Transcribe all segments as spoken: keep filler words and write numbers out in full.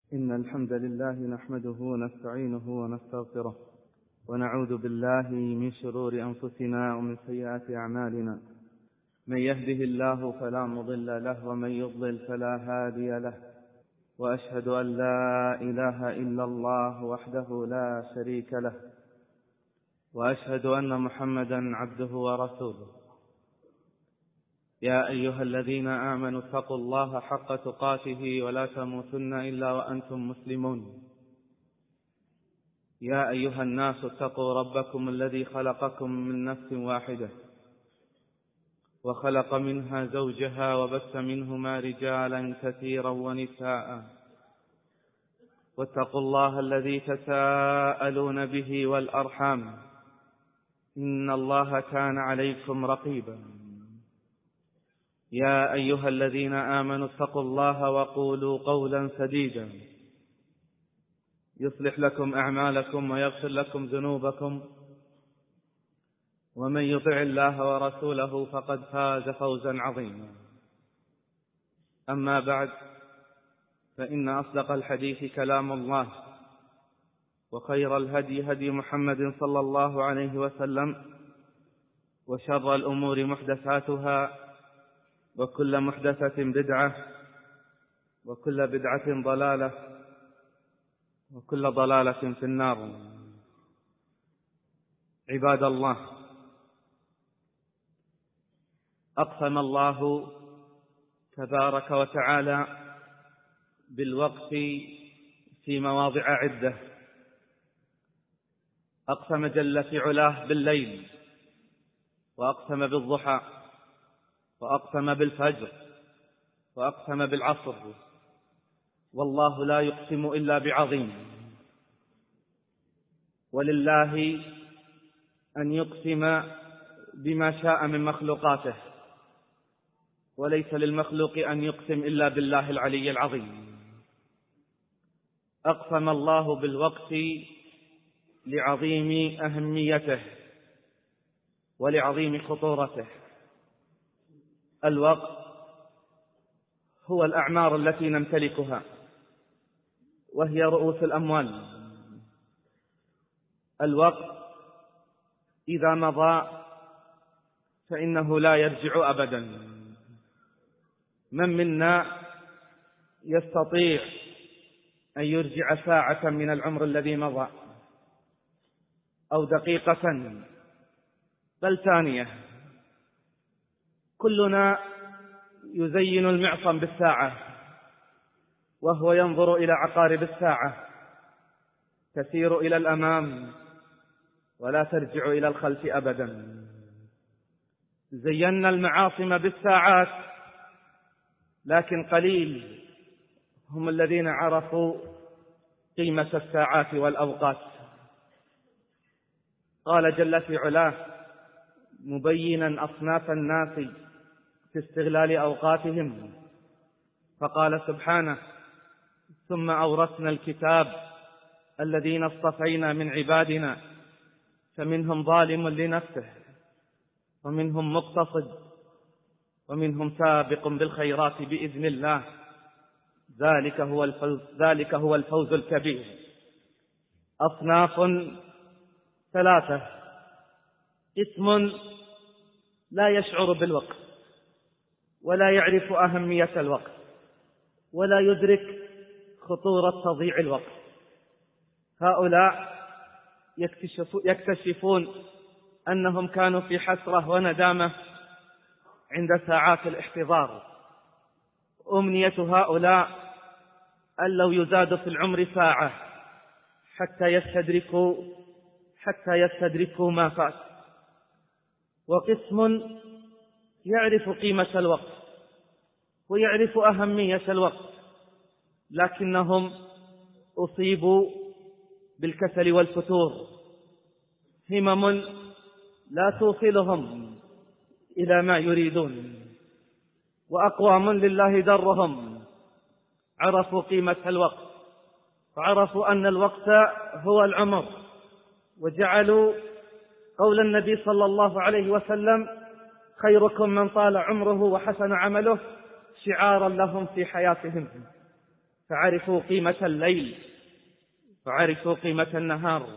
إن الحمد لله نحمده ونستعينه ونستغفره ونعوذ بالله من شرور أنفسنا ومن سيئات أعمالنا. من يهده الله فلا مضل له ومن يضلل فلا هادي له، وأشهد أن لا إله إلا الله وحده لا شريك له، وأشهد أن محمدا عبده ورسوله. يا أيها الذين آمنوا اتقوا الله حق تقاته ولا تموتن إلا وأنتم مسلمون. يا أيها الناس اتقوا ربكم الذي خلقكم من نفس واحدة وخلق منها زوجها وبث منهما رجالا كثيرا ونساء، واتقوا الله الذي تساءلون به والأرحام، إن الله كان عليكم رقيبا. يا أيها الذين آمنوا اتقوا الله وقولوا قولا سديدا يصلح لكم أعمالكم ويغفر لكم ذنوبكم، ومن يطع الله ورسوله فقد فاز فوزا عظيما. أما بعد، فإن أصدق الحديث كلام الله، وخير الهدي هدي محمد صلى الله عليه وسلم، وشر الأمور محدثاتها، وكل محدثة بدعة، وكل بدعة ضلالة، وكل ضلالة في النار. عباد الله، أقسم الله تبارك وتعالى بالوقت في مواضع عدة. أقسم جل في علاه بالليل، وأقسم بالضحى، وأقسم بالفجر، وأقسم بالعصر، والله لا يقسم إلا بعظيم. ولله أن يقسم بما شاء من مخلوقاته، وليس للمخلوق أن يقسم إلا بالله العلي العظيم. أقسم الله بالوقت لعظيم أهميته ولعظيم خطورته. الوقت هو الأعمار التي نمتلكها، وهي رؤوس الأموال. الوقت إذا مضى فإنه لا يرجع أبدا. من منا يستطيع أن يرجع ساعة من العمر الذي مضى، أو دقيقة، بل ثانية؟ كلنا يزين المعصم بالساعة، وهو ينظر إلى عقارب الساعة تسير إلى الأمام ولا ترجع إلى الخلف أبدا. زينا المعاصم بالساعات، لكن قليل هم الذين عرفوا قيمة الساعات والأوقات. قال جل في علاه مبينا أصناف الناس في استغلال أوقاتهم، فقال سبحانه: ثم أورثنا الكتاب الذين اصطفينا من عبادنا فمنهم ظالم لنفسه ومنهم مقتصد ومنهم سابق بالخيرات بإذن الله، ذلك هو الفوز, ذلك هو الفوز الكبير. أصناف ثلاثة: قسم لا يشعر بالوقت ولا يعرف أهمية الوقت ولا يدرك خطورة تضييع الوقت. هؤلاء يكتشفون أنهم كانوا في حسرة وندامة عند ساعات الاحتضار. أمنية هؤلاء أن لو يزاد في العمر ساعة حتى يستدركوا حتى يستدركوا ما فات. وقسم يعرف قيمة الوقت ويعرف أهمية الوقت، لكنهم أصيبوا بالكسل والفتور، همم لا توصلهم إلى ما يريدون. وأقوام لله درهم عرفوا قيمة الوقت، وعرفوا أن الوقت هو العمر، وجعلوا قول النبي صلى الله عليه وسلم: خيركم من طال عمره وحسن عمله، شعارا لهم في حياتهم. فعرفوا قيمة الليل وعرفوا قيمة النهار.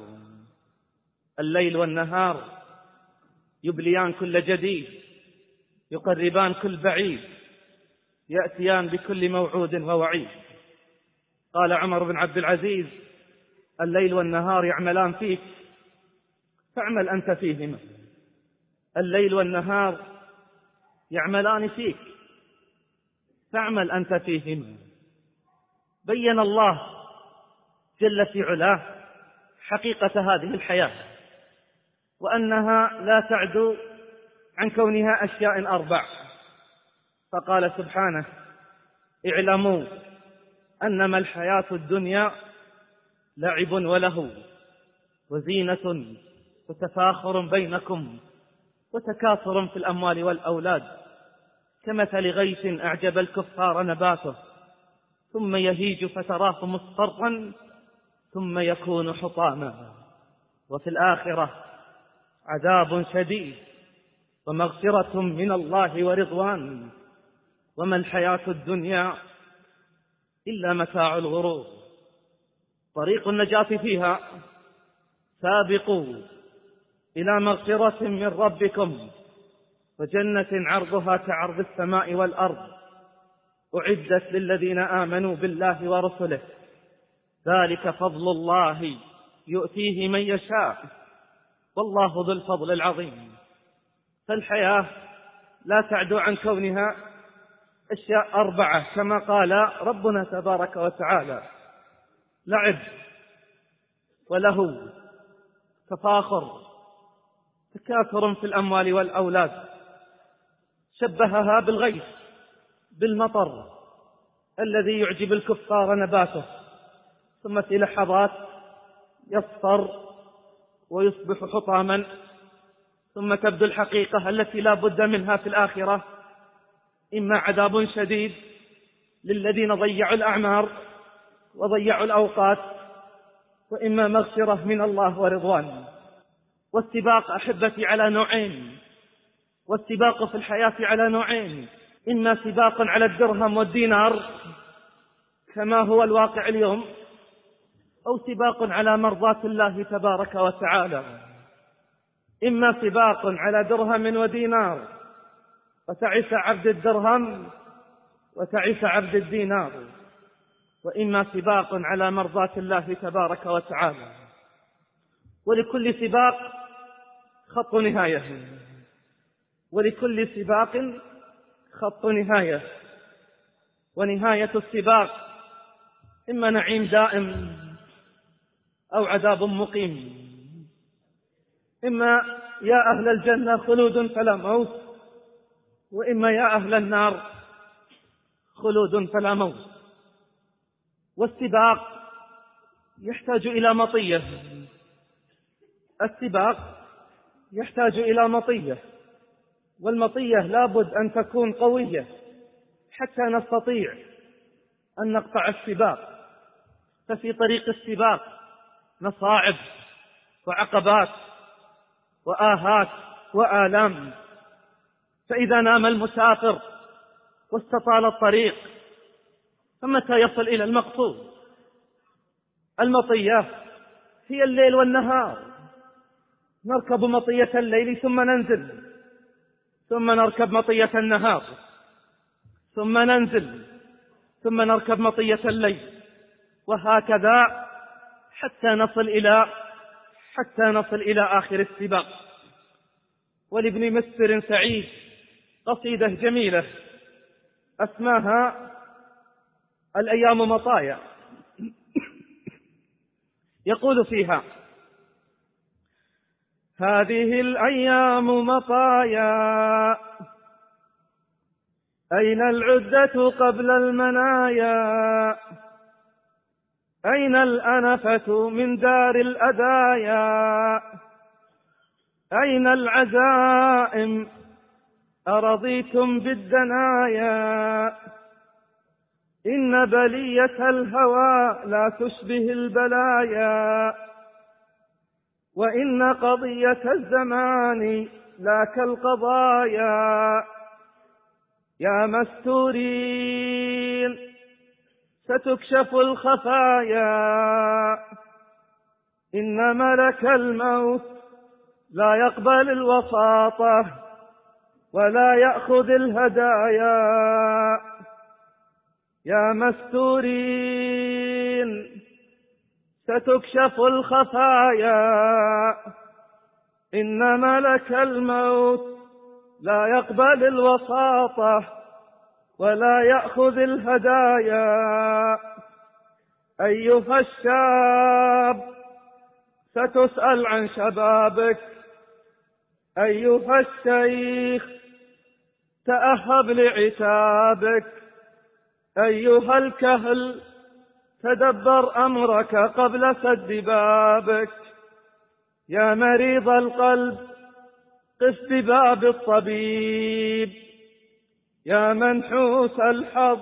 الليل والنهار يبليان كل جديد، يقربان كل بعيد، يأتيان بكل موعود ووعيد. قال عمر بن عبد العزيز: الليل والنهار يعملان فيك فاعمل أنت فيهما. الليل والنهار يعملان فيك فاعمل أنت فيهما. بين الله جل في علاه حقيقة هذه الحياة، وأنها لا تعدو عن كونها أشياء أربع. فقال سبحانه: اعلموا أنما الحياة الدنيا لعب ولهو وزينة وتفاخر بينكم وتكاثر في الأموال والأولاد كمثل غيث أعجب الكفار نباته ثم يهيج فتراه مصفرا ثم يكون حطاما وفي الآخرة عذاب شديد ومغفرة من الله ورضوان وما الحياة الدنيا إلا متاع الغرور. طريق النجاة فيها: سابقوا إلى مغفرة من ربكم وجنة عرضها كعرض السماء والأرض أعدت للذين آمنوا بالله ورسله ذلك فضل الله يؤتيه من يشاء والله ذو الفضل العظيم. فالحياة لا تعدو عن كونها أشياء أربعة كما قال ربنا تبارك وتعالى: لعب ولهو تفاخر تكاثر في الأموال والأولاد. شبهها بالغيث بالمطر الذي يعجب الكفار نباته ثم في لحظات يصفر ويصبح حطاما ثم تبدو الحقيقة التي لا بد منها في الآخرة: إما عذاب شديد للذين ضيعوا الأعمار وضيعوا الأوقات، وإما مغفرة من الله ورضوان. والسباق أحبتي على نوعين، والسباق في الحياة على نوعين: إما سباق على الدرهم والدينار كما هو الواقع اليوم، أو سباق على مرضاة الله تبارك وتعالى. إما سباق على درهم ودينار وتعس عبد الدرهم وتعس عبد الدينار، وإما سباق على مرضاة الله تبارك وتعالى. ولكل سباق خط نهاية، ولكل سباق خط نهاية، ونهاية السباق إما نعيم دائم أو عذاب مقيم. إما يا أهل الجنة خلود فلا موت، وإما يا أهل النار خلود فلا موت. والسباق يحتاج إلى مطية، السباق يحتاج إلى مطية، والمطية لابد أن تكون قوية حتى نستطيع أن نقطع السباق. ففي طريق السباق مصاعب وعقبات وآهات وآلام، فإذا نام المسافر واستطال الطريق فمتى يصل إلى المقصود؟ المطية هي الليل والنهار، نركب مطية الليل ثم ننزل، ثم نركب مطية النهار، ثم ننزل، ثم نركب مطية الليل، وهكذا حتى نصل إلى حتى نصل إلى آخر السباق. ولابن مسر سعيد قصيدة جميلة أسماها الأيام مطايا، يقول فيها: هذه الأيام مطايا أين العدة قبل المنايا، أين الأنفة من دار الأدايا، أين العزائم أرضيتم بالدنايا، إن بلية الهوى لا تشبه البلايا، وإن قضية الزمان لا كالقضايا، يا مستورين ستكشف الخفايا. إن ملك الموت لا يقبل الوساطة ولا يأخذ الهدايا. يا مستورين ستكشف الخفايا. إن ملك الموت لا يقبل الوساطة ولا يأخذ الهدايا. أيها الشاب ستسأل عن شبابك. أيها الشيخ تأهب لعتابك. أيها الكهل تدبر أمرك قبل سد بابك. يا مريض القلب قف بباب الطبيب. يا منحوس الحظ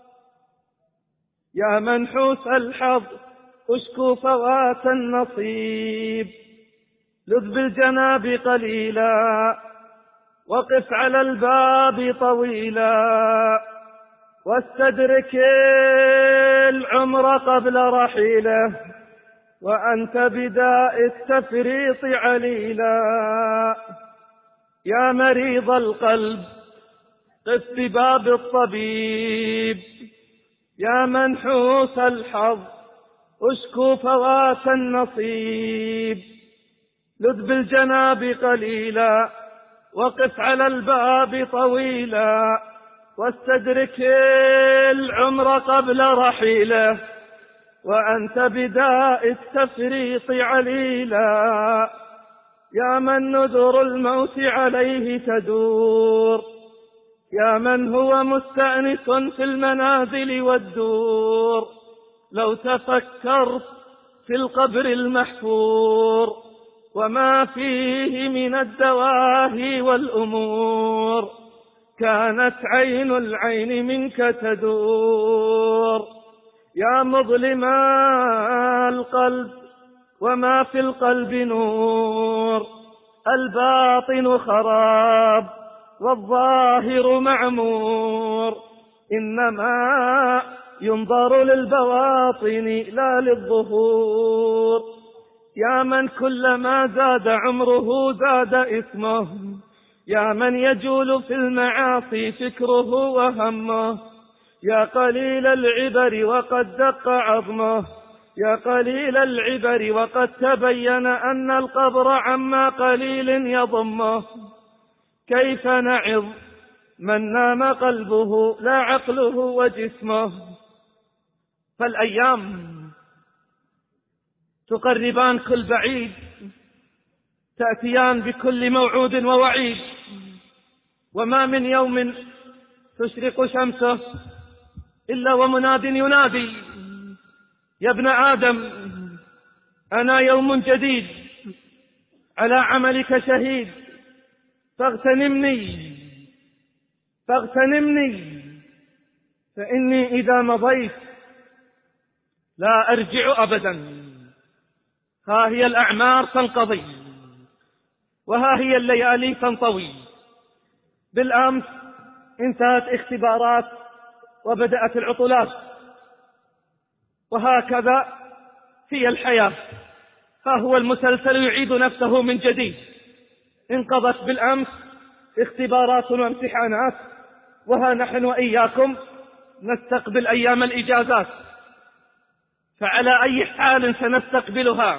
يا منحوس الحظ اشكو فوات النصيب. لذ بالجناب قليلا وقف على الباب طويلا. واستدرك العمر قبل رحيله وأنت بداء التفريط عليلا. يا مريض القلب قف بباب الطبيب. يا منحوس الحظ اشكو فوات النصيب. لذ بالجناب قليلا وقف على الباب طويلا. واستدرك العمر قبل رحيله وأنت بداء التفريط عليلا. يا من نذر الموت عليه تدور. يا من هو مستأنس في المنازل والدور. لو تفكرت في القبر المحفور وما فيه من الدواهي والأمور كانت عين العين منك تدور. يا مظلم القلب وما في القلب نور. الباطن خراب والظاهر معمور. إنما ينظر للبواطن لا للظهور. يا من كلما زاد عمره زاد إثمه. يا من يجول في المعاصي فكره وهمه. يا قليل العبر وقد دق عظمه. يا قليل العبر وقد تبين أن القبر عما قليل يضمه. كيف نعظ من نام قلبه لا عقله وجسمه. فالأيام تقربان كل بعيد. تأتيان بكل موعود ووعيد. وما من يوم تشرق شمسه إلا ومناد ينادي يا ابن آدم أنا يوم جديد على عملك شهيد. فاغتنمني فاغتنمني فإني إذا مضيت لا أرجع أبدا. ها هي الأعمار تنقضي وها هي الليالي تنطوي. بالأمس انتهت اختبارات وبدأت العطلات. وهكذا هي الحياة. ها هو المسلسل يعيد نفسه من جديد. انقضت بالأمس اختبارات وامتحانات وها نحن وإياكم نستقبل أيام الإجازات. فعلى أي حال سنستقبلها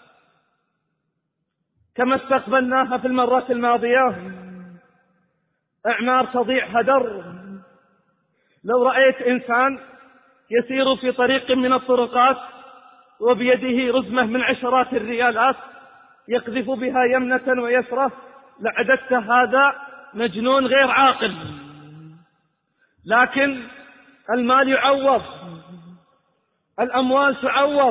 كما استقبلناها في المرة الماضية؟ أعمار تضيع هدر. لو رأيت إنسان يسير في طريق من الطرقات وبيده رزمة من عشرات الريالات يقذف بها يمنة ويسرة لعددت هذا مجنون غير عاقل. لكن المال يعوض، الأموال تعوض.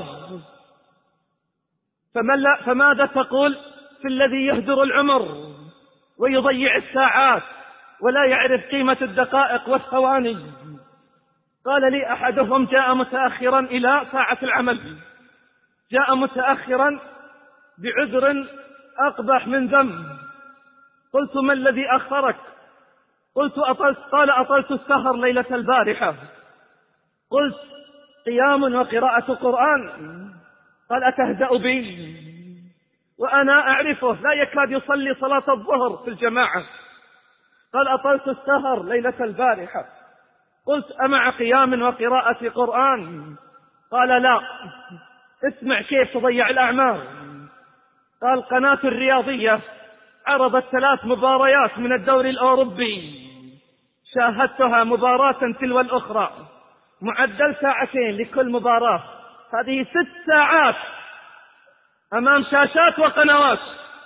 فماذا تقول في الذي يهدر العمر ويضيع الساعات ولا يعرف قيمة الدقائق والثواني؟ قال لي أحدهم جاء متأخرا إلى ساعة العمل، جاء متأخرا بعذر أقبح من ذنب. قلت ما الذي أخرك؟ قلت أطلت. قال أطلت السهر ليلة البارحة. قلت قيام وقراءة قرآن. قال أتهزأ بي وأنا أعرفه لا يكاد يصلي صلاة الظهر في الجماعة. قال أطلت السهر ليلة البارحة. قلت أمع قيام وقراءة قرآن؟ قال لا. اسمع كيف تضيع الأعمار. قال قناة الرياضية عرضت ثلاث مباريات من الدوري الأوروبي، شاهدتها مباراة تلو الأخرى، معدل ساعتين لكل مباراة، هذه ست ساعات أمام شاشات وقنوات.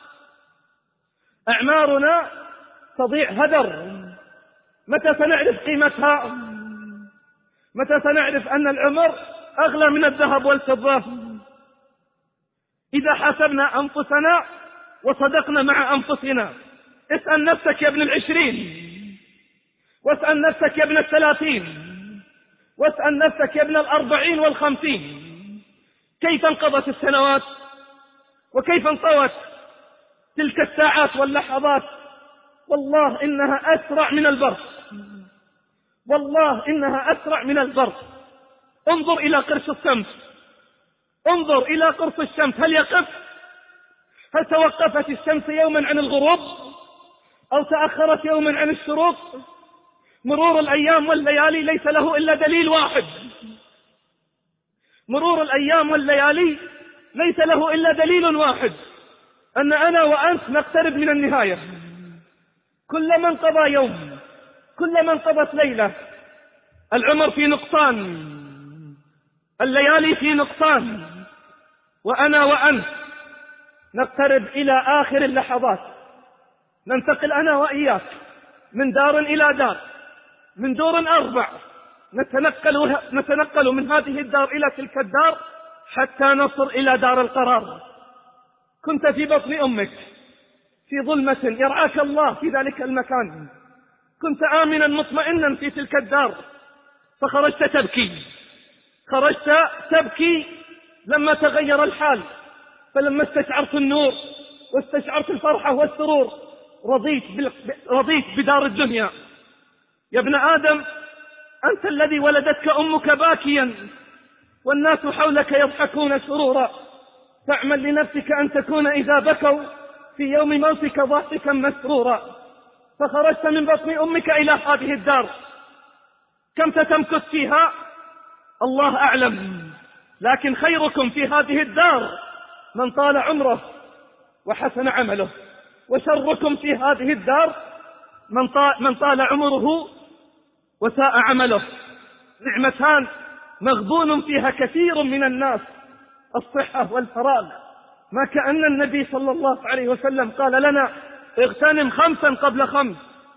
أعمارنا تضيع هدر. متى سنعرف قيمتها؟ متى سنعرف أن العمر أغلى من الذهب والفضة؟ إذا حاسبنا أنفسنا وصدقنا مع أنفسنا. اسأل نفسك يا ابن العشرين، واسأل نفسك يا ابن الثلاثين، واسأل نفسك يا ابن الأربعين والخمسين، كيف انقضت السنوات وكيف انطوت تلك الساعات واللحظات. والله إنها أسرع من البرق، والله إنها أسرع من البرق. انظر إلى قرص الشمس، انظر إلى قرص الشمس، هل يقف؟ هل توقفت الشمس يوما عن الغروب أو تأخرت يوما عن الشروق؟ مرور الأيام والليالي ليس له إلا دليل واحد، مرور الأيام والليالي ليس له إلا دليل واحد، أن أنا وأنت نقترب من النهاية. كلما انقضى يوم، كلما انقضت ليلة، العمر في نقصان، الليالي في نقصان، وأنا وأنت نقترب إلى آخر اللحظات. ننتقل أنا وإياك من دار إلى دار، من دور أربع، نتنقل, نتنقل من هذه الدار إلى تلك الدار حتى نصل إلى دار القرار. كنت في بطن أمك في ظلمة يرعاك الله في ذلك المكان، كنت آمنا مطمئنا في تلك الدار، فخرجت تبكي، خرجت تبكي لما تغير الحال، فلما استشعرت النور واستشعرت الفرحة والسرور رضيت, رضيت بدار الدنيا. يا ابن آدم، أنت الذي ولدتك أمك باكيا والناس حولك يضحكون سرورا، فاعمل لنفسك أن تكون إذا بكوا في يوم موتك ضاحكا مسرورا. فخرجت من بطن أمك إلى هذه الدار، كم ستمكث فيها الله أعلم، لكن خيركم في هذه الدار من طال عمره وحسن عمله، وشركم في هذه الدار من طال, من طال عمره وساء عمله. نعمتان مغبون فيها كثير من الناس، الصحة والفراغ. ما كأن النبي صلى الله عليه وسلم قال لنا اغتنم خمسا قبل خمس،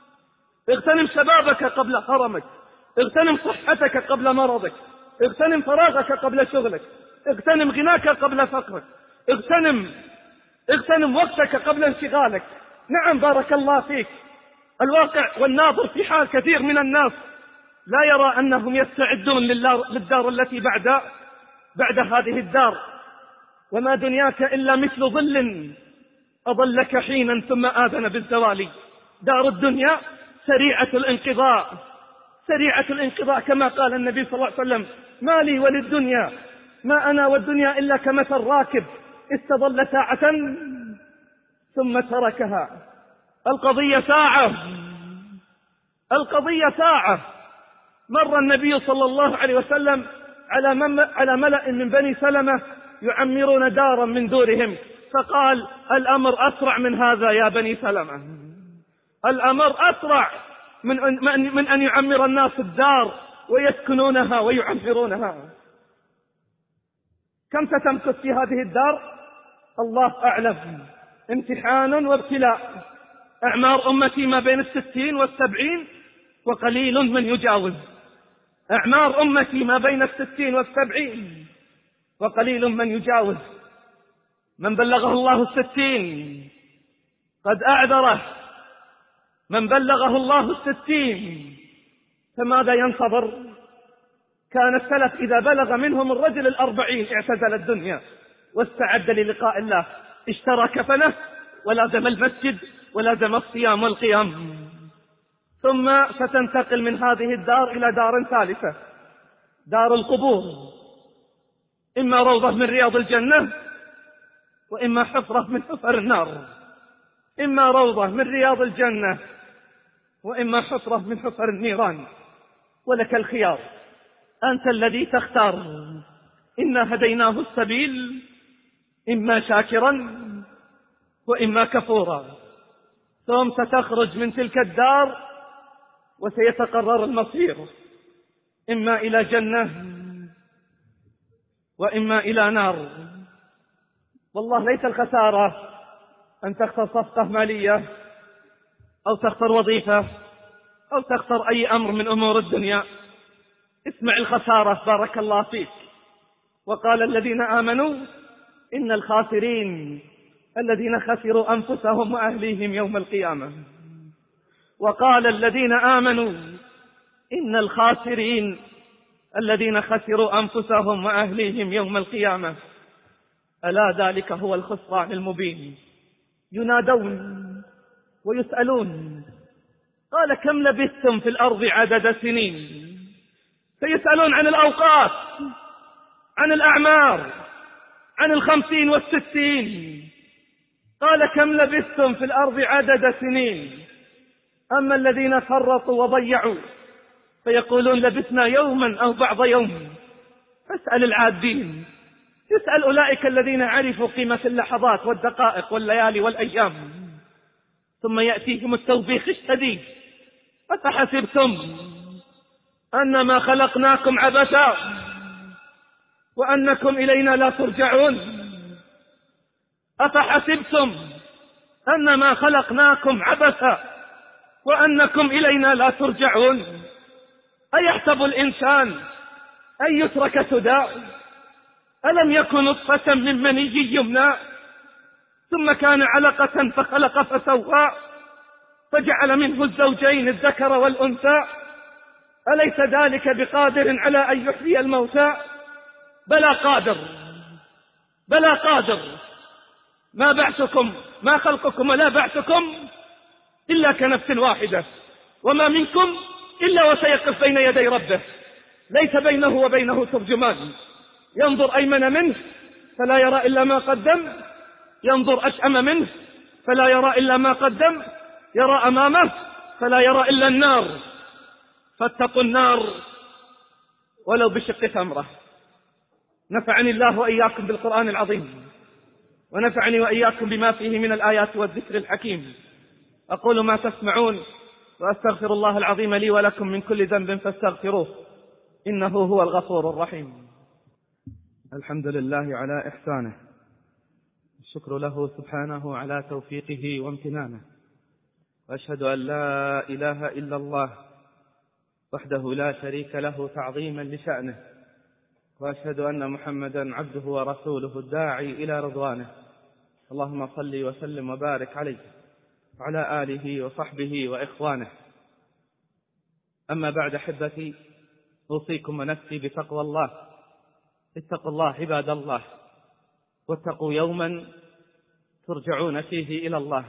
اغتنم شبابك قبل هرمك، اغتنم صحتك قبل مرضك، اغتنم فراغك قبل شغلك، اغتنم غناك قبل فقرك، اغتنم اغتنم وقتك قبل انشغالك. نعم بارك الله فيك. الواقع والناظر في حال كثير من الناس لا يرى أنهم يستعدون للدار التي بعد بعد هذه الدار. وما دنياك إلا مثل ظل أظلك حينا ثم آذن بالزوال. دار الدنيا سريعة الانقضاء، سريعة الانقضاء، كما قال النبي صلى الله عليه وسلم ما لي وللدنيا، ما أنا والدنيا إلا كمثل راكب استظل ساعة ثم تركها. القضية ساعة، القضية ساعة. مر النبي صلى الله عليه وسلم على على ملأ من بني سلمة يعمرون دارا من دورهم، فقال الأمر أسرع من هذا يا بني سلمة، الأمر أسرع من أن, من أن يعمر الناس الدار ويسكنونها ويعمرونها. كم ستمكث في هذه الدار الله أعلم. امتحان وابتلاء. أعمار أمتي ما بين الستين والسبعين وقليل من يجاوز. أعمار أمتي ما بين الستين والسبعين وقليل من يجاوز. من بلغه الله الستين قد أعذره، من بلغه الله الستين فماذا ينتظر؟ كان السلف إذا بلغ منهم الرجل الأربعين اعتزل الدنيا واستعد للقاء الله، اشترى كفنه ولازم المسجد ولازم الصيام والقيام. ثم ستنتقل من هذه الدار إلى دار ثالثة، دار القبور إما روضة من رياض الجنة وإما حفرة من حفر النار، إما روضة من رياض الجنة وإما حفرة من حفر النيران، ولك الخيار، أنت الذي تختار. إنا هديناه السبيل إما شاكرا وإما كفورا، ثم ستخرج من تلك الدار وسيتقرر المصير، إما إلى جنة وإما إلى نار. والله ليس الخسارة أن تخسر صفقة مالية أو تخسر وظيفة أو تخسر أي أمر من أمور الدنيا. اسمع الخسارة بارك الله فيك. وقال الذين آمنوا إن الخاسرين الذين خسروا أنفسهم وأهليهم يوم القيامة. وقال الذين آمنوا إن الخاسرين الذين خسروا أنفسهم وأهليهم يوم القيامة ألا ذلك هو الخسران المبين. ينادون ويسألون قال كم لبثتم في الأرض عدد سنين. فيسألون عن الأوقات، عن الأعمار، عن الخمسين والستين. قال كم لبثتم في الأرض عدد سنين. أما الذين فرطوا وضيعوا فيقولون لبثنا يوما أو بعض يوم. فاسأل العادين، يسأل أولئك الذين عرفوا قيمة اللحظات والدقائق والليالي والأيام. ثم يأتيهم التوبيخ الشديد. أفحسبتم أنما خلقناكم عبثا وأنكم إلينا لا ترجعون. أفحسبتم أنما خلقناكم عبثا وأنكم إلينا لا ترجعون. أيحسب الإنسان أن يترك سدى؟ ألم يكن نطفة من مني يمنى ثم كان علقة فخلق فسوى فجعل منه الزوجين الذكر والأنثى. أليس ذلك بقادر على أن يحيي الموتى؟ بلى قادر، بلى قادر. ما بعثكم ما خلقكم ولا بعثكم إلا كنفس واحدة، وما منكم إلا وسيقف بين يدي ربه ليس بينه وبينه ترجمان. ينظر أيمن منه فلا يرى إلا ما قدم، ينظر أشأم منه فلا يرى إلا ما قدم، يرى أمامه فلا يرى إلا النار. فاتقوا النار ولو بشق تمرة. نفعني الله وإياكم بالقرآن العظيم، ونفعني وإياكم بما فيه من الآيات والذكر الحكيم. أقول ما تسمعون وأستغفر الله العظيم لي ولكم من كل ذنب فاستغفروه إنه هو الغفور الرحيم. الحمد لله على إحسانه، الشكر له سبحانه على توفيقه وامتنانه، وأشهد أن لا إله إلا الله وحده لا شريك له تعظيما لشأنه، وأشهد أن محمدا عبده ورسوله الداعي إلى رضوانه. اللهم صل وسلم وبارك عليه وعلى آله وصحبه وإخوانه. أما بعد أحبتي، أوصيكم ونفسي بتقوى الله. اتقوا الله عباد الله، واتقوا يوما ترجعون فيه إلى الله.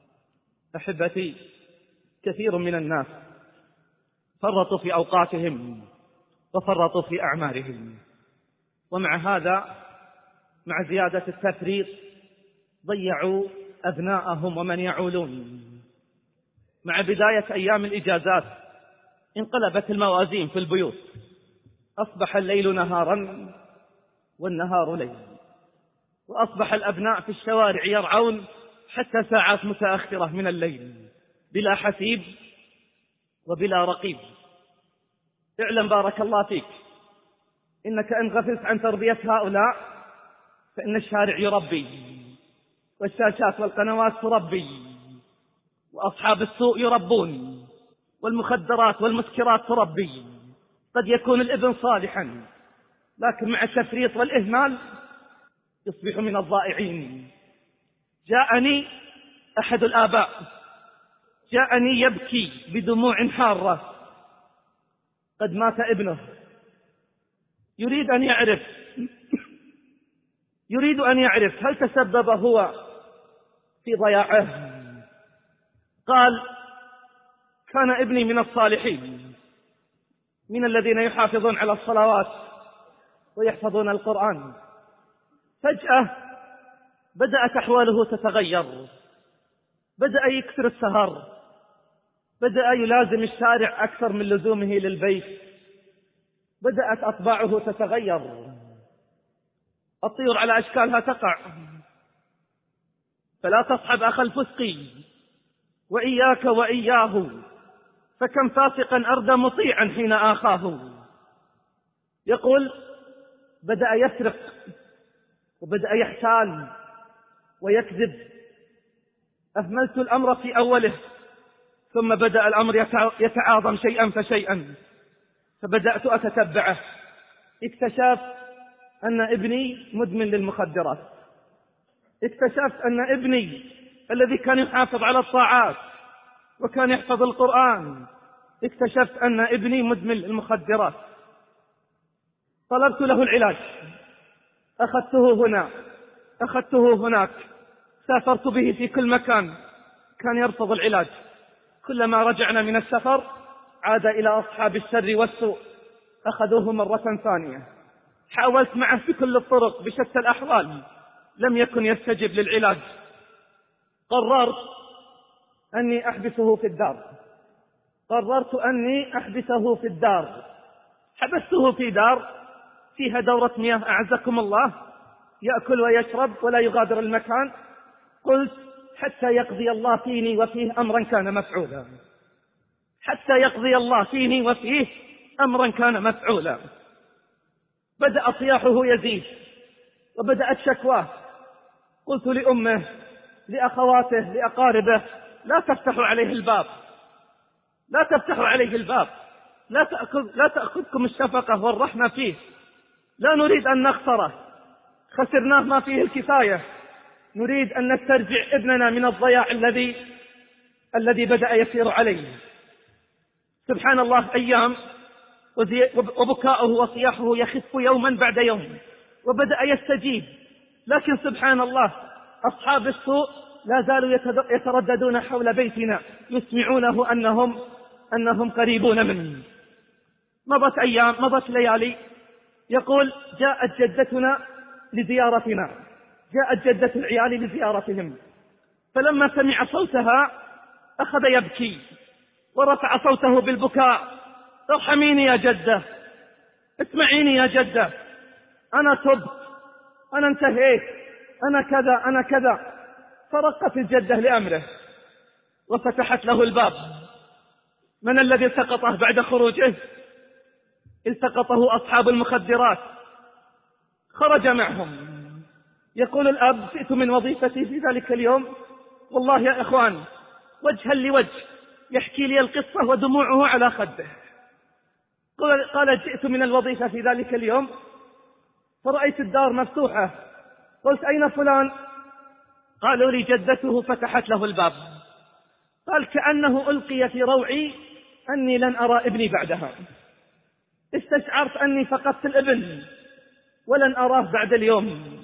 أحبتي، كثير من الناس فرطوا في أوقاتهم وفرطوا في أعمارهم، ومع هذا مع زيادة التفريط ضيعوا أبناءهم ومن يعولون. مع بداية أيام الإجازات انقلبت الموازين في البيوت، أصبح الليل نهارا والنهار ليل، وأصبح الأبناء في الشوارع يرعون حتى ساعات متأخرة من الليل بلا حسيب وبلا رقيب. اعلم بارك الله فيك إنك إن غفلت عن تربية هؤلاء فإن الشارع يربي، والشاشات والقنوات تربي، وأصحاب السوء يربون، والمخدرات والمسكرات تربي. قد يكون الابن صالحا لكن مع التفريط والإهمال يصبح من الضائعين. جاءني أحد الآباء جاءني يبكي بدموع حارة، قد مات ابنه، يريد أن يعرف يريد أن يعرف هل تسبب هو في ضياعه. قال: كان ابني من الصالحين من الذين يحافظون على الصلوات ويحفظون القرآن، فجأة بدأت أحواله تتغير، بدأ يكثر السهر، بدأ يلازم الشارع أكثر من لزومه للبيت، بدأت أطباعه تتغير، الطيور على أشكالها تقع. فلا تصحب أخا الفسق وإياك وإياه، فكم فاسقا أردى مطيعا حين آخاه. يقول بدأ يسرق وبدأ يحتال ويكذب. أهملت الأمر في أوله، ثم بدأ الأمر يتعاظم شيئا فشيئا، فبدأت أتتبعه. اكتشفت أن ابني مدمن للمخدرات، اكتشفت أن ابني الذي كان يحافظ على الطاعات وكان يحفظ القرآن، اكتشفت أن ابني مدمن للمخدرات. طلبت له العلاج، أخذته هنا أخذته هناك، سافرت به في كل مكان، كان يرفض العلاج. كلما رجعنا من السفر عاد إلى أصحاب الشر والسوء، أخذوه مرة ثانية. حاولت معه بكل الطرق بشتى الأحوال، لم يكن يستجب للعلاج. قررت أني أحبسه في الدار قررت أني أحبسه في الدار حبسته في دار فيها دورة مياه أعزكم الله، يأكل ويشرب ولا يغادر المكان. قلت حتى يقضي الله فيني وفيه أمرا كان مفعولا، حتى يقضي الله فيني وفيه أمرا كان مفعولا. بدأ صياحه يزيد وبدأت شكواه. قلت لأمه، لأخواته، لأقاربه: لا تفتحوا عليه الباب، لا تفتحوا عليه الباب، لا تأخذ لا تأخذكم الشفقة والرحمة فيه، لا نريد أن نخسره، خسرناه ما فيه الكفاية، نريد أن نسترجع ابننا من الضياع الذي الذي بدأ يسير عليه. سبحان الله، أيام وبكاؤه وصياحه يخف يوما بعد يوم، وبدأ يستجيب. لكن سبحان الله، أصحاب السوء لا زالوا يترددون حول بيتنا، يسمعونه أنهم أنهم قريبون منه. مضت أيام، مضت ليالي. يقول: جاءت جدتنا لزيارتنا، جاءت جدة العيال لزيارتهم، فلما سمع صوتها أخذ يبكي ورفع صوته بالبكاء: ارحميني يا جدة، اسمعيني يا جدة، أنا تبت، أنا انتهيت، أنا كذا أنا كذا. فرقت الجدة لأمره وفتحت له الباب. من الذي التقطه بعد خروجه؟ التقطه أصحاب المخدرات، خرج معهم. يقول الأب: جئت من وظيفتي في ذلك اليوم، والله يا إخوان وجها لوجه يحكي لي القصة ودموعه على خده. قال: جئت من الوظيفة في ذلك اليوم فرأيت الدار مفتوحة، قلت: أين فلان؟ قالوا لي: جدته فتحت له الباب. قال: كأنه ألقي في روعي أني لن أرى ابني بعدها، استشعرت أني فقدت الابن ولن أراه بعد اليوم.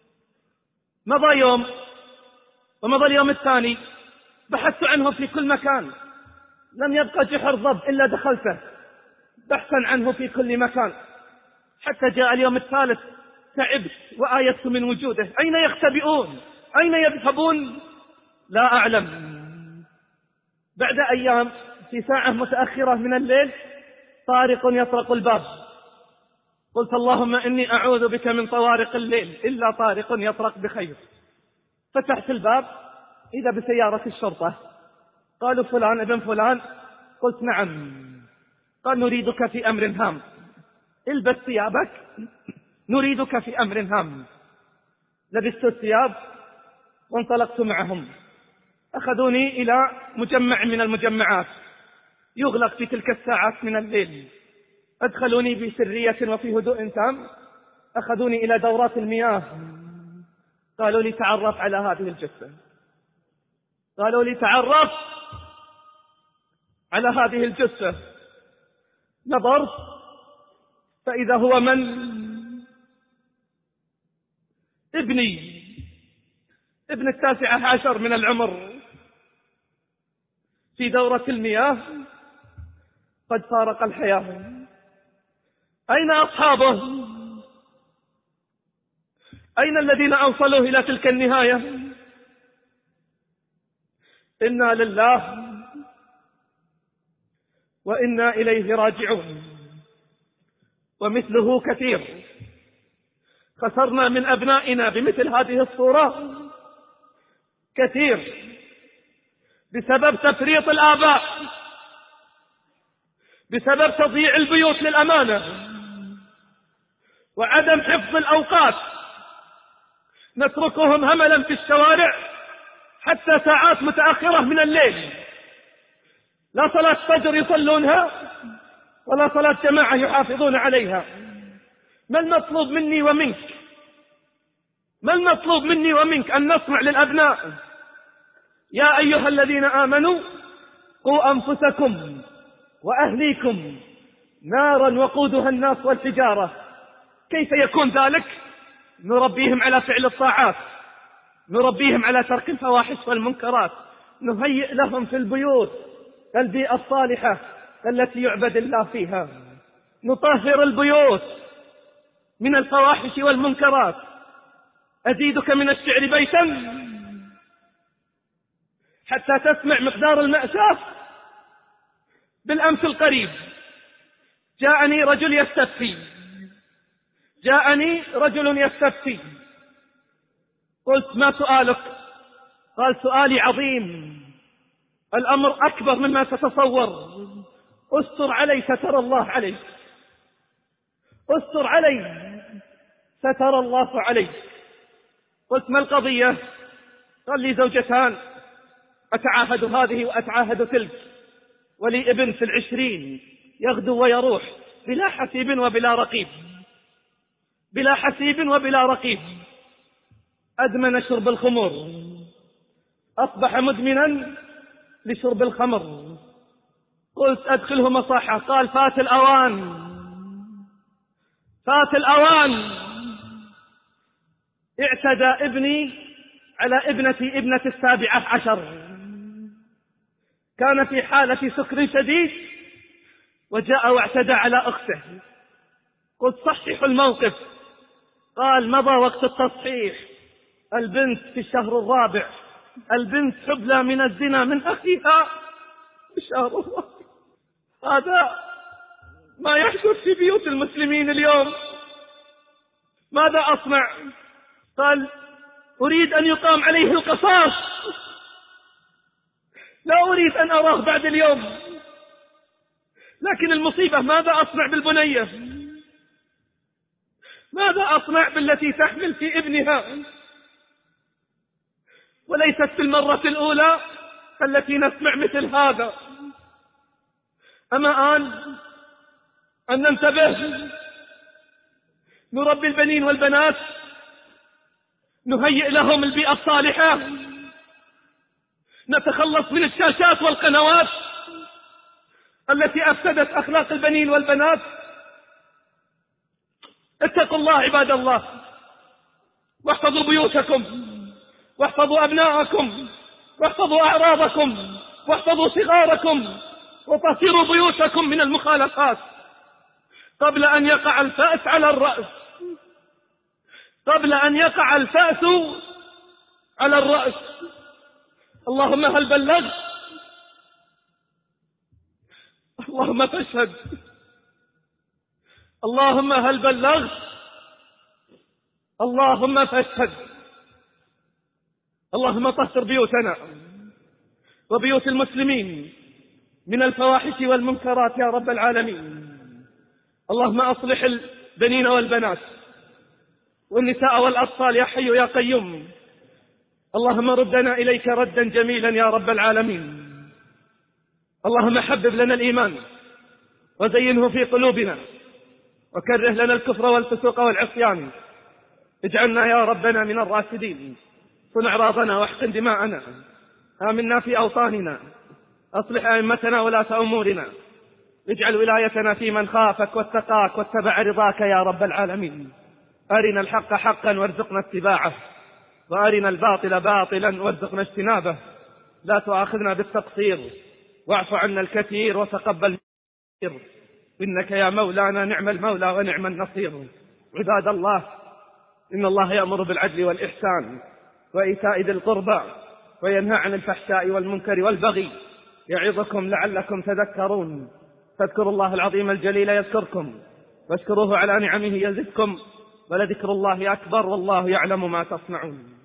مضى يوم ومضى اليوم الثاني، بحثت عنه في كل مكان، لم يبقى جحر ضب إلا دخلته بحثا عنه في كل مكان، حتى جاء اليوم الثالث تعبت وآيست من وجوده. أين يختبئون؟ أين يذهبون؟ لا أعلم. بعد أيام في ساعة متأخرة من الليل طارق يطرق الباب. قلت: اللهم إني أعوذ بك من طوارق الليل إلا طارق يطرق بخير. فتحت الباب إذا بسيارة الشرطة. قالوا: فلان ابن فلان. قلت: نعم. قال: نريدك في أمر هام، البس ثيابك، نريدك في أمر هام. لبست الثياب وانطلقت معهم. أخذوني إلى مجمع من المجمعات يغلق في تلك الساعات من الليل. أدخلوني بسرية وفي هدوء تام. أخذوني إلى دورات المياه. قالوا لي: تعرف على هذه الجثة. قالوا لي: تعرف على هذه الجثة. نظرت فإذا هو من؟ ابني، ابن التاسعة عشر من العمر، في دورة المياه، قد فارق الحياة. أين أصحابه؟ أين الذين أوصلوا إلى تلك النهاية؟ إنا لله وإنا إليه راجعون. ومثله كثير. خسرنا من أبنائنا بمثل هذه الصورة كثير بسبب تفريط الآباء، بسبب تضييع البيوت للأمانة وعدم حفظ الأوقات. نتركهم هملا في الشوارع حتى ساعات متأخرة من الليل، لا صلاة فجر يصلونها ولا صلاة جماعة يحافظون عليها. ما المطلوب مني ومنك؟ ما المطلوب مني ومنك؟ أن نصنع للأبناء. يا أيها الذين آمنوا قوا أنفسكم وأهليكم نارا وقودها الناس والحجارة. كيف يكون ذلك؟ نربيهم على فعل الطاعات، نربيهم على ترك الفواحش والمنكرات، نهيئ لهم في البيوت البيئة الصالحة التي يعبد الله فيها، نطهر البيوت من الفواحش والمنكرات. أزيدك من الشعر بيتا حتى تسمع مقدار المأساة. بالأمس القريب جاءني رجل يستفتي جاءني رجل يستفتي قلت: ما سؤالك؟ قال: سؤالي عظيم، الأمر أكبر مما تتصور، استر علي ستر الله عليك، استر علي ستر الله عليك. قلت: ما القضية؟ قال لي: زوجتان، أتعاهد هذه وأتعاهد تلك، ولي ابن في العشرين يغدو ويروح بلا حسيب وبلا رقيب، بلا حسيب وبلا رقيب. أدمن شرب الخمور، أصبح مدمنا لشرب الخمر. قلت: أدخله مصحة. قال: فات الأوان، فات الأوان. اعتدى ابني على ابنتي ابنة السابعة عشر، كان في حالة سكر شديد وجاء واعتدى على أخته. قلت: صححوا الموقف. قال: مضى وقت التصحيح، البنت في الشهر الرابع، البنت حبلى من الزنا من أخيها في الشهر الرابع. هذا ما يحدث في بيوت المسلمين اليوم. ماذا أصنع؟ قال: أريد أن يقام عليه القصاص، لا أريد أن أراه بعد اليوم. لكن المصيبة، ماذا أصنع بالبنية؟ ماذا أصنع بالتي تحمل في ابنها؟ وليست في المرة الأولى التي نسمع مثل هذا. أما آن أن ننتبه، نربي البنين والبنات، نهيئ لهم البيئة الصالحة، نتخلص من الشاشات والقنوات التي أفسدت أخلاق البنين والبنات. اتقوا الله عباد الله، واحفظوا بيوتكم، واحفظوا أبناءكم، واحفظوا أعراضكم، واحفظوا صغاركم، وطهروا بيوتكم من المخالفات قبل أن يقع الفأس على الرأس، قبل أن يقع الفأس على الرأس. اللهم هل بلغت؟ اللهم فاشهد. اللهم هل بلغت؟ اللهم فاشهد. اللهم طهر بيوتنا وبيوت المسلمين من الفواحش والمنكرات يا رب العالمين. اللهم أصلح البنين والبنات والنساء والأطفال يا حي يا قيوم. اللهم ردنا إليك ردا جميلا يا رب العالمين. اللهم حبب لنا الإيمان وزينه في قلوبنا، وكره لنا الكفر والفسوق والعصيان. اجعلنا يا ربنا من الراشدين. صن أعراضنا واحقن دماءنا. آمنا في أوطاننا. أصلح أئمتنا ولاة أمورنا. اجعل ولايتنا في من خافك واتقاك واتبع رضاك يا رب العالمين. أرنا الحق حقا وارزقنا اتباعه، وأرنا الباطل باطلا وارزقنا اجتنابه. لا تؤاخذنا بالتقصير، واعف عنا الكثير وتقبل. إنك يا مولانا نعم المولى ونعم النصير. عباد الله، إن الله يأمر بالعدل والإحسان وإيتاء ذي القربى وينهى عن الفحشاء والمنكر والبغي، يعظكم لعلكم تذكرون. فاذكروا الله العظيم الجليل يذكركم، واشكروه على نعمه يزدكم، ولذكر الله أكبر، والله يعلم ما تصنعون.